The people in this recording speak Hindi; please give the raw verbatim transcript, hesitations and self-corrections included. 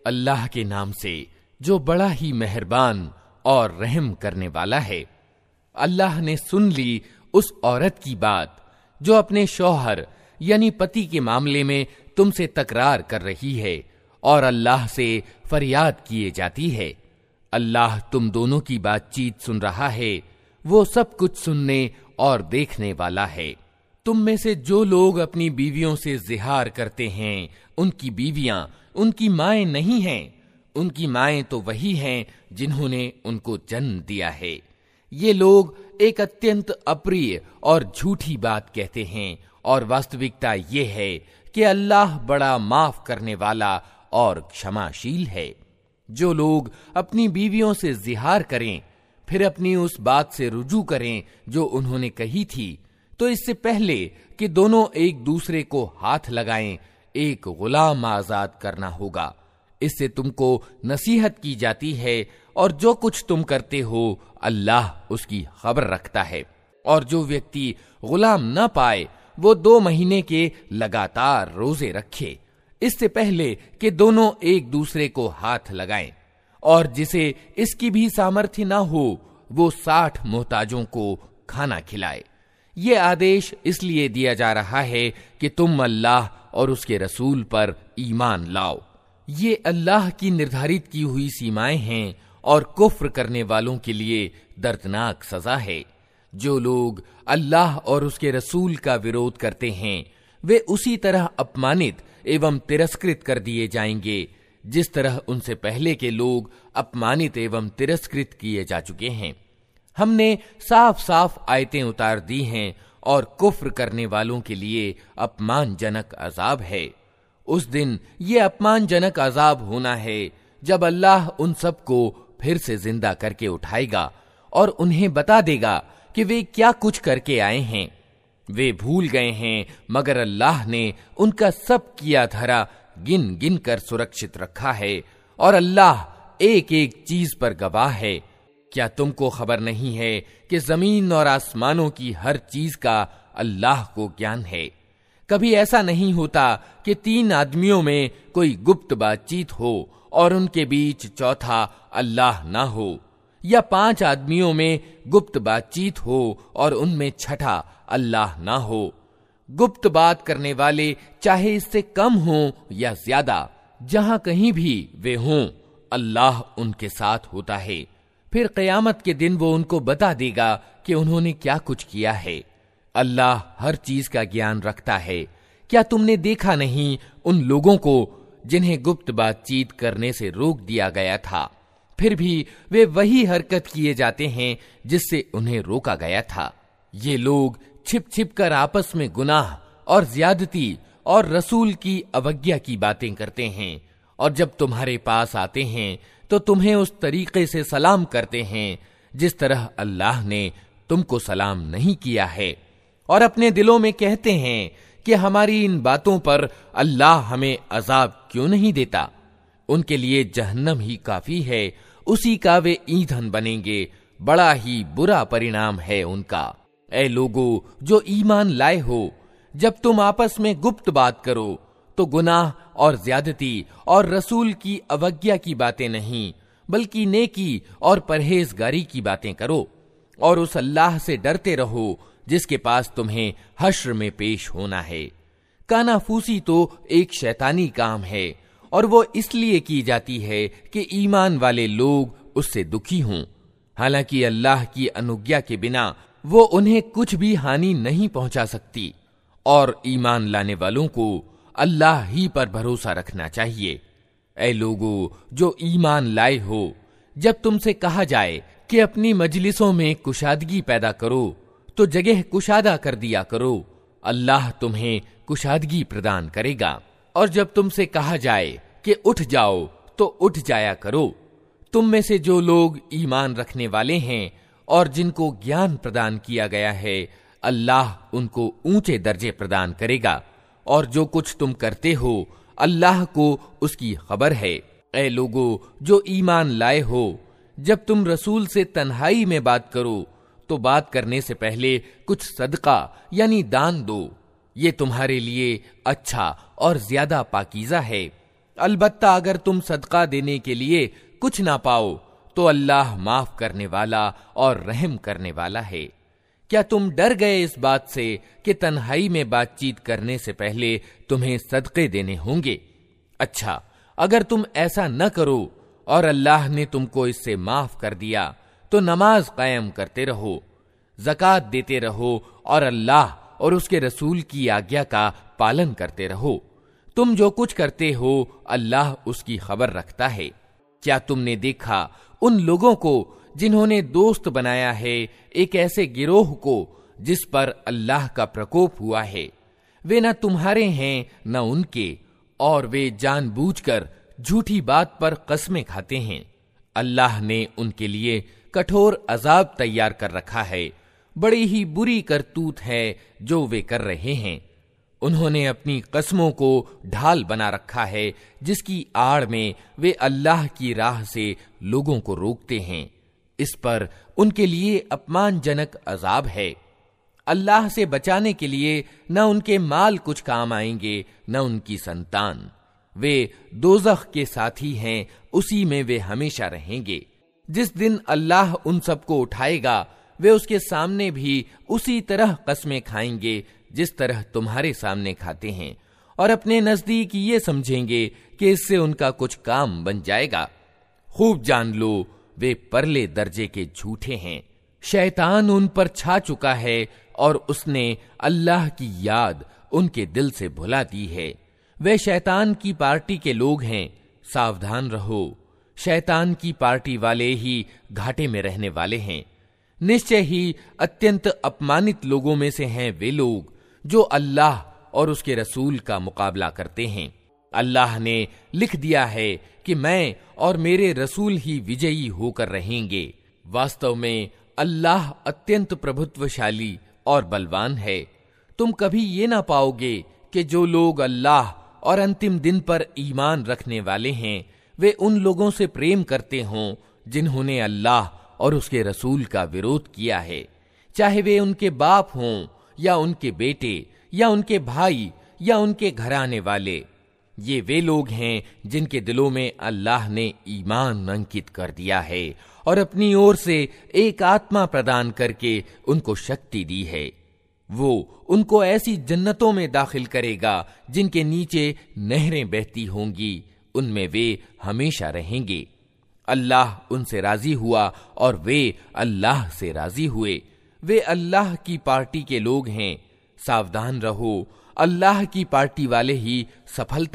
अल्लाह के नाम से जो बड़ा ही मेहरबान और रहम करने वाला है। अल्लाह ने सुन ली उस औरत की बात जो अपने शौहर यानी पति के मामले में तुमसे तकरार कर रही है और अल्लाह से फरियाद किए जाती है। अल्लाह तुम दोनों की बातचीत सुन रहा है, वो सब कुछ सुनने और देखने वाला है। तुम में से जो लोग अपनी बीवियों से जिहार करते हैं, उनकी बीवियां उनकी माएं नहीं हैं, उनकी माएं तो वही हैं जिन्होंने उनको जन्म दिया है। ये लोग एक अत्यंत अप्रिय और झूठी बात कहते हैं और वास्तविकता ये है कि अल्लाह बड़ा माफ करने वाला और क्षमाशील है। जो लोग अपनी बीवियों से जिहार करें फिर अपनी उस बात से रुजू करें जो उन्होंने कही थी, तो इससे पहले कि दोनों एक दूसरे को हाथ लगाएं, एक गुलाम आजाद करना होगा। इससे तुमको नसीहत की जाती है और जो कुछ तुम करते हो अल्लाह उसकी खबर रखता है। और जो व्यक्ति गुलाम न पाए वो दो महीने के लगातार रोजे रखे, इससे पहले कि दोनों एक दूसरे को हाथ लगाएं। और जिसे इसकी भी सामर्थ्य ना हो वो साठ मोहताजों को खाना खिलाए। ये आदेश इसलिए दिया जा रहा है कि तुम अल्लाह और उसके रसूल पर ईमान लाओ। ये अल्लाह की निर्धारित की हुई सीमाएं हैं और कुफ्र करने वालों के लिए दर्दनाक सजा है। जो लोग अल्लाह और उसके रसूल का विरोध करते हैं वे उसी तरह अपमानित एवं तिरस्कृत कर दिए जाएंगे जिस तरह उनसे पहले के लोग अपमानित एवं तिरस्कृत किए जा चुके हैं। हमने साफ साफ आयतें उतार दी हैं और कुफ्र करने वालों के लिए अपमानजनक अजाब है। उस दिन ये अपमानजनक अजाब होना है जब अल्लाह उन सबको फिर से जिंदा करके उठाएगा और उन्हें बता देगा कि वे क्या कुछ करके आए हैं। वे भूल गए हैं मगर अल्लाह ने उनका सब किया धरा गिन गिन कर सुरक्षित रखा है और अल्लाह एक एक चीज पर गवाह है। क्या तुमको खबर नहीं है कि जमीन और आसमानों की हर चीज का अल्लाह को ज्ञान है। कभी ऐसा नहीं होता कि तीन आदमियों में कोई गुप्त बातचीत हो और उनके बीच चौथा अल्लाह ना हो, या पांच आदमियों में गुप्त बातचीत हो और उनमें छठा अल्लाह ना हो। गुप्त बात करने वाले चाहे इससे कम हों या ज्यादा, जहां कहीं भी वे हों अल्लाह उनके साथ होता है। फिर क़यामत के दिन वो उनको बता देगा कि उन्होंने क्या कुछ किया है। अल्लाह हर चीज का ज्ञान रखता है। क्या तुमने देखा नहीं उन लोगों को जिन्हें गुप्त बातचीत करने से रोक दिया गया था, फिर भी वे वही हरकत किए जाते हैं जिससे उन्हें रोका गया था। ये लोग छिप छिप कर आपस में गुनाह और ज्यादती और रसूल की अवज्ञा की बातें करते हैं और जब तुम्हारे पास आते हैं तो तुम्हें उस तरीके से सलाम करते हैं जिस तरह अल्लाह ने तुमको सलाम नहीं किया है और अपने दिलों में कहते हैं कि हमारी इन बातों पर अल्लाह हमें अजाब क्यों नहीं देता। उनके लिए जहन्नम ही काफी है, उसी का वे ईंधन बनेंगे, बड़ा ही बुरा परिणाम है उनका। ऐ लोगो जो ईमान लाए हो, जब तुम आपस में गुप्त बात करो तो गुनाह और ज्यादती और रसूल की अवज्ञा की बातें नहीं बल्कि नेकी और परहेजगारी की बातें करो और उस अल्लाह से डरते रहो जिसके पास तुम्हें हश्र में पेश होना है। कानाफूसी तो एक शैतानी काम है और वो इसलिए की जाती है कि ईमान वाले लोग उससे दुखी हों। हालांकि अल्लाह की अनुज्ञा के बिना वो उन्हें कुछ भी हानि नहीं पहुंचा सकती और ईमान लाने वालों को अल्लाह ही पर भरोसा रखना चाहिए। ऐ लोगो जो ईमान लाए हो, जब तुमसे कहा जाए कि अपनी मजलिसों में कुशादगी पैदा करो तो जगह कुशादा कर दिया करो, अल्लाह तुम्हें कुशादगी प्रदान करेगा। और जब तुमसे कहा जाए कि उठ जाओ तो उठ जाया करो। तुम में से जो लोग ईमान रखने वाले हैं और जिनको ज्ञान प्रदान किया गया है, अल्लाह उनको ऊंचे दर्जे प्रदान करेगा और जो कुछ तुम करते हो अल्लाह को उसकी खबर है। ऐ लोगो जो ईमान लाए हो, जब तुम रसूल से तन्हाई में बात करो तो बात करने से पहले कुछ सदका यानी दान दो, ये तुम्हारे लिए अच्छा और ज्यादा पाकीज़ा है। अलबत्ता अगर तुम सदका देने के लिए कुछ ना पाओ तो अल्लाह माफ करने वाला और रहम करने वाला है। क्या तुम डर गए इस बात से कि तन्हाई में बातचीत करने से पहले तुम्हें सदके देने होंगे? अच्छा, अगर तुम ऐसा न करो और अल्लाह ने तुमको इससे माफ कर दिया तो नमाज कायम करते रहो, ज़कात देते रहो और अल्लाह और उसके रसूल की आज्ञा का पालन करते रहो। तुम जो कुछ करते हो अल्लाह उसकी खबर रखता है। क्या तुमने देखा उन लोगों को जिन्होंने दोस्त बनाया है एक ऐसे गिरोह को जिस पर अल्लाह का प्रकोप हुआ है? वे न तुम्हारे हैं न उनके, और वे जानबूझकर झूठी बात पर कस्में खाते हैं। अल्लाह ने उनके लिए कठोर अजाब तैयार कर रखा है। बड़ी ही बुरी करतूत है जो वे कर रहे हैं। उन्होंने अपनी कस्मों को ढाल बना रखा है जिसकी आड़ में वे अल्लाह की राह से लोगों को रोकते हैं। इस पर उनके लिए अपमानजनक अजाब है। अल्लाह से बचाने के लिए न उनके माल कुछ काम आएंगे न उनकी संतान। वे दोज़ख के साथी हैं, उसी में वे हमेशा रहेंगे। जिस दिन अल्लाह उन सबको उठाएगा वे उसके सामने भी उसी तरह कस्में खाएंगे जिस तरह तुम्हारे सामने खाते हैं, और अपने नजदीक ये समझेंगे कि इससे उनका कुछ काम बन जाएगा। खूब जान लो वे परले दर्जे के झूठे हैं। शैतान उन पर छा चुका है और उसने अल्लाह की याद उनके दिल से भुला दी है। वे शैतान की पार्टी के लोग हैं, सावधान रहो। शैतान की पार्टी वाले ही घाटे में रहने वाले हैं। निश्चय ही अत्यंत अपमानित लोगों में से हैं वे लोग जो अल्लाह और उसके रसूल का मुकाबला करते हैं। अल्लाह ने लिख दिया है कि मैं और मेरे रसूल ही विजयी होकर रहेंगे। वास्तव में अल्लाह अत्यंत प्रभुत्वशाली और बलवान है। तुम कभी ये ना पाओगे कि जो लोग अल्लाह और अंतिम दिन पर ईमान रखने वाले हैं वे उन लोगों से प्रेम करते हों जिन्होंने अल्लाह और उसके रसूल का विरोध किया है, चाहे वे उनके बाप हों या उनके बेटे या उनके भाई या उनके घराने वाले। ये वे लोग हैं जिनके दिलों में अल्लाह ने ईमान अंकित कर दिया है और अपनी ओर से एक आत्मा प्रदान करके उनको शक्ति दी है। वो उनको ऐसी जन्नतों में दाखिल करेगा जिनके नीचे नहरें बहती होंगी, उनमें वे हमेशा रहेंगे। अल्लाह उनसे राजी हुआ और वे अल्लाह से राजी हुए। वे अल्लाह की पार्टी के लोग हैं। सावधान रहो, अल्लाह की पार्टी वाले ही सफलता